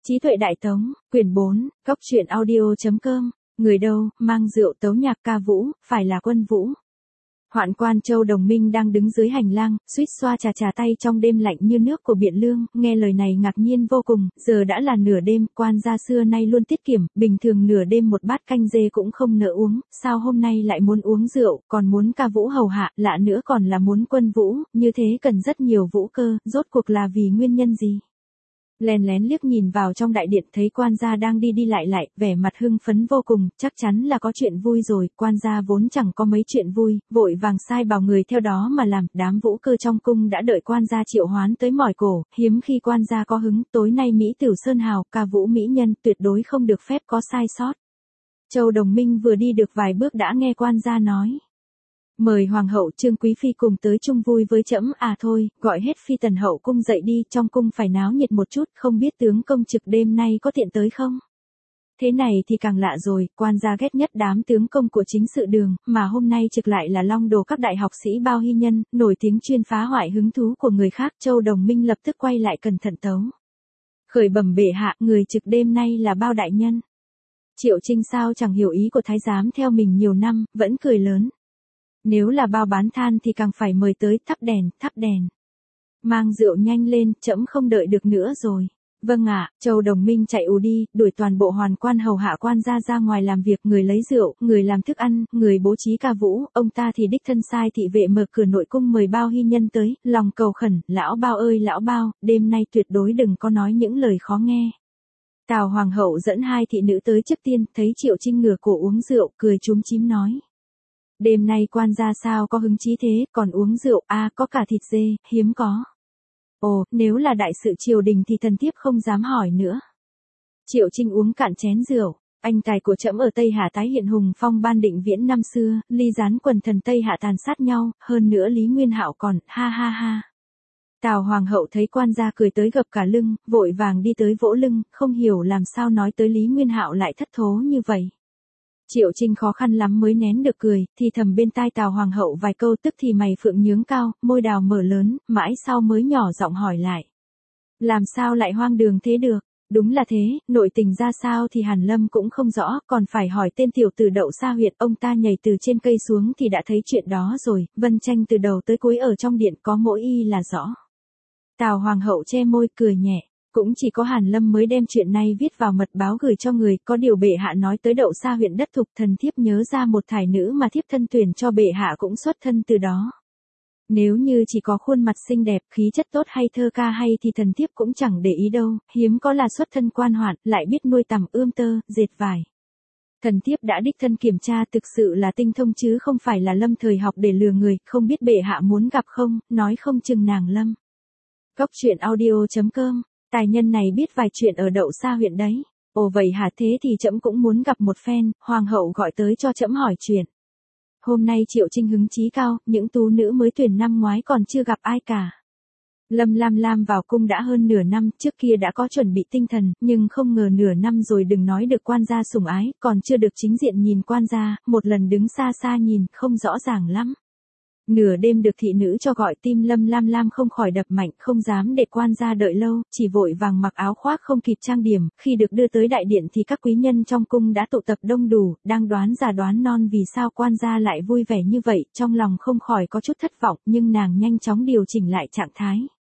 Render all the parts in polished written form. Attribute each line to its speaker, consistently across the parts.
Speaker 1: Trí tuệ đại tống, quyển 4, góc truyện audio.com, người đâu, mang rượu tấu nhạc ca vũ, phải là Quân Vũ. Hoạn quan Châu Đồng Minh đang đứng dưới hành lang, suýt xoa trà tay trong đêm lạnh như nước của Biện Lương, nghe lời này ngạc nhiên vô cùng, giờ đã là nửa đêm, quan gia xưa nay luôn tiết kiệm, bình thường nửa đêm một bát canh dê cũng không nỡ uống, sao hôm nay lại muốn uống rượu, còn muốn ca vũ hầu hạ, lạ nữa còn là muốn Quân Vũ, như thế cần rất nhiều vũ cơ, rốt cuộc là vì nguyên nhân gì? Lén lén liếc nhìn vào trong đại điện thấy quan gia đang đi đi lại, vẻ mặt hưng phấn vô cùng, chắc chắn là có chuyện vui rồi, quan gia vốn chẳng có mấy chuyện vui, vội vàng sai bảo người theo đó mà làm, đám vũ cơ trong cung đã đợi quan gia triệu hoán tới mỏi cổ, hiếm khi quan gia có hứng, tối nay Mỹ Tử Sơn Hào, ca vũ mỹ nhân, tuyệt đối không được phép có sai sót. Châu Đồng Minh vừa đi được vài bước đã nghe quan gia nói. Mời Hoàng hậu Trương Quý Phi cùng tới chung vui với trẫm. À thôi, gọi hết Phi tần hậu cung dậy đi, trong cung phải náo nhiệt một chút, không biết tướng công trực đêm nay có tiện tới không? Thế này thì càng lạ rồi, quan gia ghét nhất đám tướng công của chính sự đường, mà hôm nay trực lại là long đồ các đại học sĩ bao hy nhân, nổi tiếng chuyên phá hoại hứng thú của người khác. Châu Đồng Minh lập tức quay lại cẩn thận tấu. Khởi bẩm bệ hạ, người trực đêm nay là bao đại nhân. Triệu Trinh sao chẳng hiểu ý của thái giám theo mình nhiều năm, vẫn cười lớn. Nếu là bao bán than thì càng phải mời tới, thắp đèn. Mang rượu nhanh lên, trẫm không đợi được nữa rồi. Vâng ạ, Châu Đồng Minh chạy ù đi, đuổi toàn bộ hoàn quan hầu hạ quan gia ra ngoài làm việc, người lấy rượu, người làm thức ăn, người bố trí ca vũ, ông ta thì đích thân sai thị vệ mở cửa nội cung mời bao hy nhân tới, lòng cầu khẩn, lão bao ơi lão bao, đêm nay tuyệt đối đừng có nói những lời khó nghe. Tào Hoàng hậu dẫn hai thị nữ tới trước tiên, thấy Triệu Trinh ngửa cổ uống rượu, cười chúm chím nói. Đêm nay quan gia sao có hứng chí thế, còn uống rượu, có cả thịt dê, hiếm có. Ồ, nếu là đại sự triều đình thì thần thiếp không dám hỏi nữa. Triệu Trinh uống cạn chén rượu, anh tài của trẫm ở Tây Hạ tái hiện hùng phong ban định viễn năm xưa, ly gián quần thần Tây Hạ tàn sát nhau, hơn nữa Lý Nguyên Hạo còn, ha ha ha. Tào Hoàng hậu thấy quan gia cười tới gập cả lưng, vội vàng đi tới vỗ lưng, không hiểu làm sao nói tới Lý Nguyên Hạo lại thất thố như vậy. Triệu Trinh khó khăn lắm mới nén được cười, thì thầm bên tai Tào Hoàng hậu vài câu, tức thì mày phượng nhướng cao, môi đào mở lớn, mãi sau mới nhỏ giọng hỏi lại. Làm sao lại hoang đường thế được? Đúng là thế, nội tình ra sao thì Hàn Lâm cũng không rõ, còn phải hỏi tên tiểu tử Đậu Sa huyện, ông ta nhảy từ trên cây xuống thì đã thấy chuyện đó rồi, Vân Tranh từ đầu tới cuối ở trong điện có mỗi y là rõ. Tào Hoàng hậu che môi cười nhẹ. Cũng chỉ có Hàn Lâm mới đem chuyện này viết vào mật báo gửi cho người, có điều bệ hạ nói tới Đậu Sa huyện đất thục, thần thiếp nhớ ra một thải nữ mà thiếp thân tuyển cho bệ hạ cũng xuất thân từ đó. Nếu như chỉ có khuôn mặt xinh đẹp, khí chất tốt hay thơ ca hay thì thần thiếp cũng chẳng để ý đâu, hiếm có là xuất thân quan hoạn, lại biết nuôi tằm ươm tơ, dệt vải. Thần thiếp đã đích thân kiểm tra, thực sự là tinh thông chứ không phải là lâm thời học để lừa người, không biết bệ hạ muốn gặp không, nói không chừng nàng lâm. Góc truyện audio.com. Tài nhân này biết vài chuyện ở Đậu Sa huyện đấy. Ồ vậy hả, thế thì trẫm cũng muốn gặp một phen, hoàng hậu gọi tới cho trẫm hỏi chuyện. Hôm nay Triệu Trinh hứng chí cao, những tú nữ mới tuyển năm ngoái còn chưa gặp ai cả. Lâm Lam Lam vào cung đã hơn nửa năm, trước kia đã có chuẩn bị tinh thần, nhưng không ngờ nửa năm rồi đừng nói được quan gia sủng ái, còn chưa được chính diện nhìn quan gia, một lần đứng xa xa nhìn, không rõ ràng lắm. Nửa đêm được thị nữ cho gọi, tim Lâm Lam Lam không khỏi đập mạnh, không dám để quan gia đợi lâu, chỉ vội vàng mặc áo khoác không kịp trang điểm, khi được đưa tới đại điện thì các quý nhân trong cung đã tụ tập đông đủ, đang đoán già đoán non vì sao quan gia lại vui vẻ như vậy, trong lòng không khỏi có chút thất vọng, nhưng nàng nhanh chóng điều chỉnh lại trạng thái.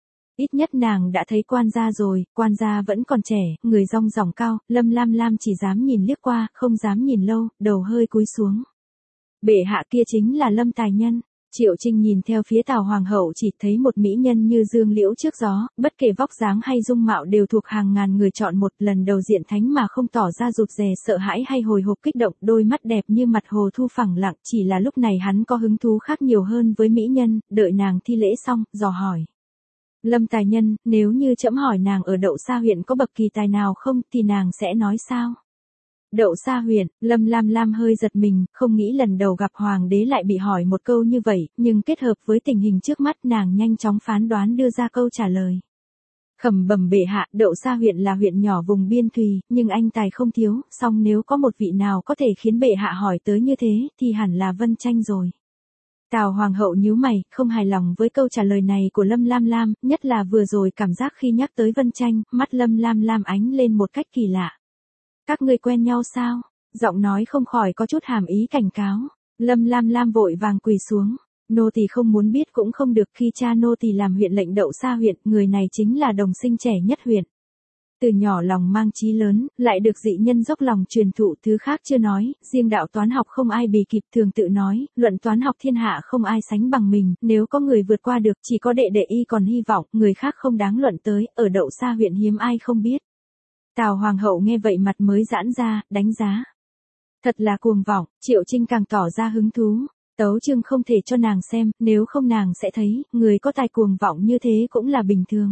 Speaker 1: Ít nhất nàng đã thấy quan gia rồi, quan gia vẫn còn trẻ, người rong ròng cao, Lâm Lam Lam chỉ dám nhìn liếc qua, không dám nhìn lâu, đầu hơi cúi xuống. Bệ hạ kia chính là Lâm tài nhân. Triệu Trinh nhìn theo phía Tào Hoàng hậu chỉ thấy một mỹ nhân như dương liễu trước gió, bất kể vóc dáng hay dung mạo đều thuộc hàng ngàn người chọn một, lần đầu diện thánh mà không tỏ ra rụt rè sợ hãi hay hồi hộp kích động, đôi mắt đẹp như mặt hồ thu phẳng lặng, chỉ là lúc này hắn có hứng thú khác nhiều hơn với mỹ nhân, đợi nàng thi lễ xong, dò hỏi. Lâm tài nhân, nếu như trẫm hỏi nàng ở Đậu Sa huyện có bậc kỳ tài nào không thì nàng sẽ nói sao? Đậu Sa huyện, Lâm Lam Lam hơi giật mình, không nghĩ lần đầu gặp hoàng đế lại bị hỏi một câu như vậy, nhưng kết hợp với tình hình trước mắt nàng nhanh chóng phán đoán đưa ra câu trả lời. Khẩm bẩm bệ hạ, Đậu Sa huyện là huyện nhỏ vùng biên thùy, nhưng anh tài không thiếu, song nếu có một vị nào có thể khiến bệ hạ hỏi tới như thế, thì hẳn là Vân Tranh rồi. Tào Hoàng hậu nhíu mày, không hài lòng với câu trả lời này của Lâm Lam Lam, nhất là vừa rồi cảm giác khi nhắc tới Vân Tranh, mắt Lâm Lam Lam ánh lên một cách kỳ lạ. Các ngươi quen nhau sao? Giọng nói không khỏi có chút hàm ý cảnh cáo. Lâm Lam Lam vội vàng quỳ xuống. Nô tỳ không muốn biết cũng không được, khi cha nô tỳ làm huyện lệnh Đậu Sa huyện, người này chính là đồng sinh trẻ nhất huyện. Từ nhỏ lòng mang chí lớn, lại được dị nhân dốc lòng truyền thụ, thứ khác chưa nói, riêng đạo toán học không ai bì kịp, thường tự nói, luận toán học thiên hạ không ai sánh bằng mình, nếu có người vượt qua được, chỉ có đệ đệ y còn hy vọng, người khác không đáng luận tới, ở Đậu Sa huyện hiếm ai không biết. Tào Hoàng hậu nghe vậy mặt mới giãn ra, đánh giá. Thật là cuồng vọng, Triệu Trinh càng tỏ ra hứng thú. Tấu chương không thể cho nàng xem, nếu không nàng sẽ thấy, người có tài cuồng vọng như thế cũng là bình thường.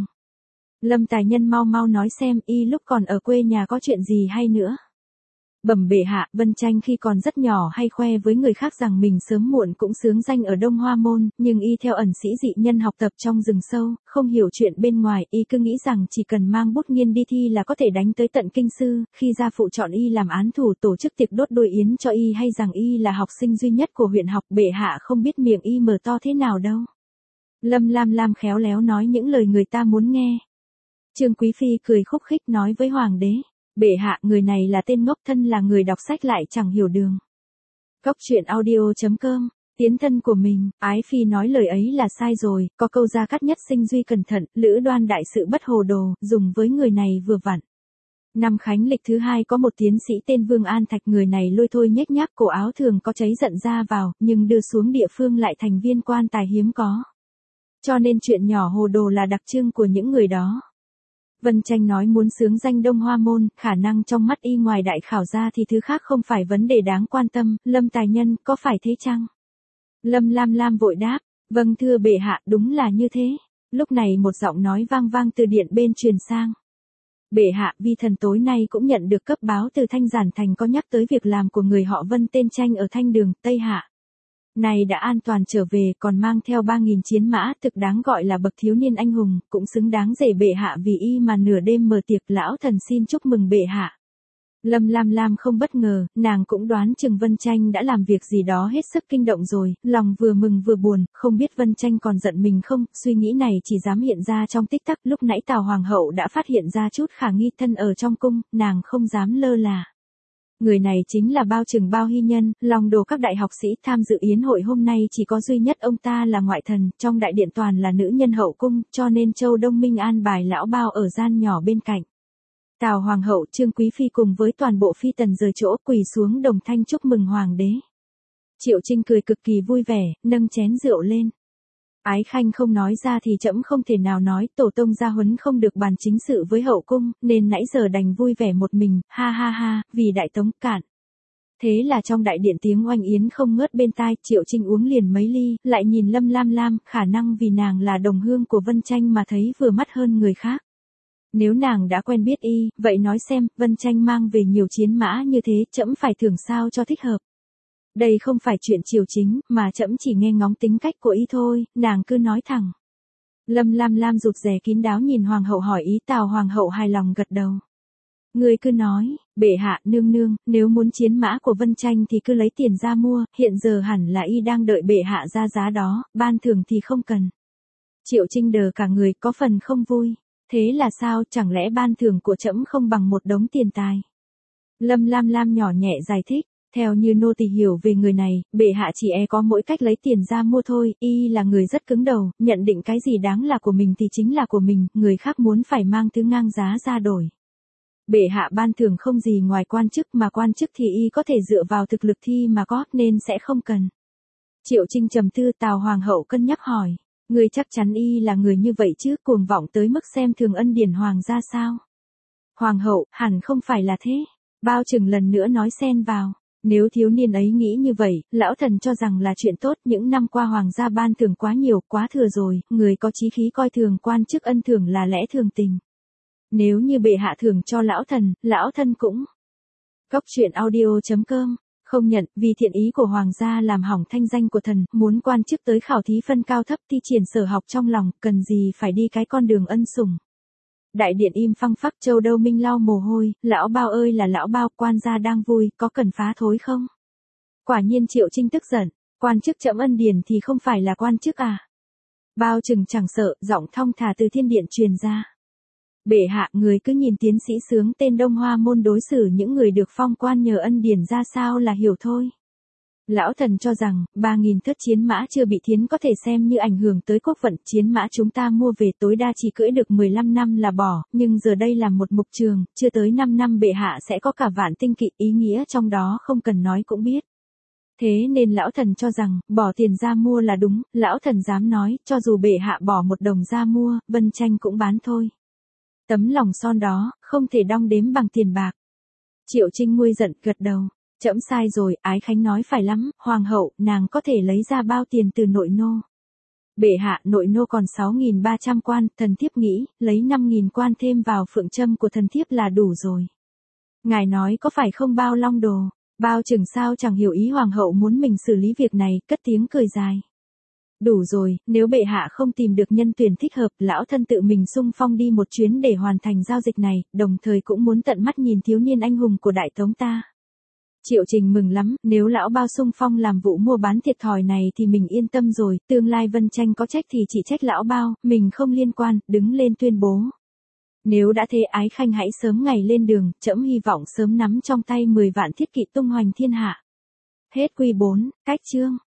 Speaker 1: Lâm tài nhân mau mau nói xem, y lúc còn ở quê nhà có chuyện gì hay nữa. Bẩm bệ hạ, Vân Tranh khi còn rất nhỏ hay khoe với người khác rằng mình sớm muộn cũng xướng danh ở Đông Hoa Môn, nhưng y theo ẩn sĩ dị nhân học tập trong rừng sâu, không hiểu chuyện bên ngoài, y cứ nghĩ rằng chỉ cần mang bút nghiên đi thi là có thể đánh tới tận kinh sư, khi gia phụ chọn y làm án thủ tổ chức tiệc đốt đôi yến cho y hay rằng y là học sinh duy nhất của huyện học, bệ hạ không biết miệng y mở to thế nào đâu. Lâm Lam Lam khéo léo nói những lời người ta muốn nghe. Trương Quý Phi cười khúc khích nói với Hoàng đế. Bệ hạ, người này là tên ngốc, thân là người đọc sách lại chẳng hiểu đường. Cốc truyện audio.com, tiến thân của mình, Ái Phi nói lời ấy là sai rồi, có câu gia cát nhất sinh duy cẩn thận, lữ đoan đại sự bất hồ đồ, dùng với người này vừa vặn. Năm Khánh lịch thứ 2 có một tiến sĩ tên Vương An Thạch, người này lôi thôi nhếch nhác, cổ áo thường có cháy giận ra vào, nhưng đưa xuống địa phương lại thành viên quan tài hiếm có. Cho nên chuyện nhỏ hồ đồ là đặc trưng của những người đó. Vân Tranh nói muốn xướng danh Đông Hoa Môn, khả năng trong mắt y ngoài đại khảo ra thì thứ khác không phải vấn đề đáng quan tâm, Lâm tài nhân, có phải thế chăng? Lâm Lam Lam vội đáp, vâng thưa bệ hạ, đúng là như thế. Lúc này một giọng nói vang vang từ điện bên truyền sang. Bệ hạ, vi thần tối nay cũng nhận được cấp báo từ Thanh Giản Thành có nhắc tới việc làm của người họ Vân tên Tranh ở Thanh Đường, Tây Hạ. Này đã an toàn trở về, còn mang theo 3.000 chiến mã, thực đáng gọi là bậc thiếu niên anh hùng, cũng xứng đáng rể bệ hạ vì y mà nửa đêm mở tiệc, lão thần xin chúc mừng bệ hạ. Lâm Lam Lam không bất ngờ, nàng cũng đoán chừng Vân Tranh đã làm việc gì đó hết sức kinh động rồi, lòng vừa mừng vừa buồn, không biết Vân Tranh còn giận mình không, suy nghĩ này chỉ dám hiện ra trong tích tắc, lúc nãy Tào Hoàng hậu đã phát hiện ra chút khả nghi, thân ở trong cung, nàng không dám lơ là. Người này chính là Bao Trừng Bao Hy Nhân, lòng đồ các đại học sĩ tham dự yến hội hôm nay chỉ có duy nhất ông ta là ngoại thần, trong đại điện toàn là nữ nhân hậu cung, cho nên Châu Đông Minh an bài lão Bao ở gian nhỏ bên cạnh. Tào Hoàng hậu, Trương Quý Phi cùng với toàn bộ phi tần rời chỗ quỳ xuống đồng thanh chúc mừng Hoàng đế. Triệu Trinh cười cực kỳ vui vẻ, nâng chén rượu lên. Ái khanh không nói ra thì trẫm không thể nào nói, tổ tông gia huấn không được bàn chính sự với hậu cung, nên nãy giờ đành vui vẻ một mình, ha ha ha, vì đại tống cạn. Thế là trong đại điện tiếng oanh yến không ngớt bên tai, Triệu Trinh uống liền mấy ly, lại nhìn Lâm Lam Lam, khả năng vì nàng là đồng hương của Vân Tranh mà thấy vừa mắt hơn người khác. Nếu nàng đã quen biết y, vậy nói xem, Vân Tranh mang về nhiều chiến mã như thế, trẫm phải thưởng sao cho thích hợp. Đây không phải chuyện triều chính, mà trẫm chỉ nghe ngóng tính cách của y thôi, nàng cứ nói thẳng. Lâm Lam Lam rụt rè kín đáo nhìn Hoàng hậu hỏi ý, Tào Hoàng hậu hài lòng gật đầu. Người cứ nói, bệ hạ nương nương, nếu muốn chiến mã của Vân Tranh thì cứ lấy tiền ra mua, hiện giờ hẳn là y đang đợi bệ hạ ra giá đó, ban thưởng thì không cần. Triệu Trinh đờ cả người, có phần không vui. Thế là sao, chẳng lẽ ban thưởng của trẫm không bằng một đống tiền tài? Lâm Lam Lam nhỏ nhẹ giải thích. Theo như nô tỳ hiểu về người này, bệ hạ chỉ có mỗi cách lấy tiền ra mua thôi, y là người rất cứng đầu, nhận định cái gì đáng là của mình thì chính là của mình, người khác muốn phải mang thứ ngang giá ra đổi. Bệ hạ ban thưởng không gì ngoài quan chức, mà quan chức thì y có thể dựa vào thực lực thi mà có, nên sẽ không cần. Triệu Trinh trầm tư, Tào Hoàng hậu cân nhắc hỏi, người chắc chắn y là người như vậy chứ, cuồng vọng tới mức xem thường ân điển hoàng gia sao? Hoàng hậu, hẳn không phải là thế. Bao Trừng lần nữa nói xen vào. Nếu thiếu niên ấy nghĩ như vậy, lão thần cho rằng là chuyện tốt, những năm qua hoàng gia ban thưởng quá nhiều, quá thừa rồi, người có chí khí coi thường quan chức ân thưởng là lẽ thường tình. Nếu như bệ hạ thưởng cho lão thân cũng. Cốc truyện audio.com, không nhận, vì thiện ý của hoàng gia làm hỏng thanh danh của thần, muốn quan chức tới khảo thí phân cao thấp thi triển sở học trong lòng, cần gì phải đi cái con đường ân sủng. Đại điện im phăng phắc, Châu Đâu Minh lau mồ hôi, lão Bao ơi là lão Bao, quan gia đang vui, có cần phá thối không? Quả nhiên Triệu Trinh tức giận, Quan chức trẫm ân điển thì không phải là quan chức à? Bao Trừng chẳng sợ, giọng thong thả từ thiên điện truyền ra. Bệ hạ, người cứ nhìn tiến sĩ sướng tên Đông Hoa môn đối xử những người được phong quan nhờ ân điển ra sao là hiểu thôi. Lão thần cho rằng, 3.000 thớt chiến mã chưa bị thiến có thể xem như ảnh hưởng tới quốc vận. Chiến mã chúng ta mua về tối đa chỉ cưỡi được 15 năm là bỏ, nhưng giờ đây là một mục trường, chưa tới 5 năm bệ hạ sẽ có cả vạn tinh kỵ, ý nghĩa trong đó không cần nói cũng biết. Thế nên lão thần cho rằng, bỏ tiền ra mua là đúng, lão thần dám nói, cho dù bệ hạ bỏ 1 đồng ra mua, Vân Tranh cũng bán thôi. Tấm lòng son đó, không thể đong đếm bằng tiền bạc. Triệu Trinh nguôi giận, gật đầu. Trẫm sai rồi, Ái Khánh nói phải lắm, hoàng hậu, nàng có thể lấy ra bao tiền từ nội nô. Bệ hạ, nội nô còn 6.300 quan, thần thiếp nghĩ, lấy 5.000 quan thêm vào phượng châm của thần thiếp là đủ rồi. Ngài nói có phải không Bao Long Đồ? Bao Trừng sao chẳng hiểu ý hoàng hậu muốn mình xử lý việc này, cất tiếng cười dài. Đủ rồi, nếu bệ hạ không tìm được nhân tuyển thích hợp, lão thân tự mình xung phong đi một chuyến để hoàn thành giao dịch này, đồng thời cũng muốn tận mắt nhìn thiếu niên anh hùng của Đại Tống ta. Triệu Trình mừng lắm, nếu lão Bao xung phong làm vụ mua bán thiệt thòi này thì mình yên tâm rồi, tương lai Vân Tranh có trách thì chỉ trách lão Bao, mình không liên quan, đứng lên tuyên bố. Nếu đã thế Ái Khanh hãy sớm ngày lên đường, trẫm hy vọng sớm nắm trong tay 10 vạn thiết kỵ tung hoành thiên hạ. Hết Quy 4, cách chương.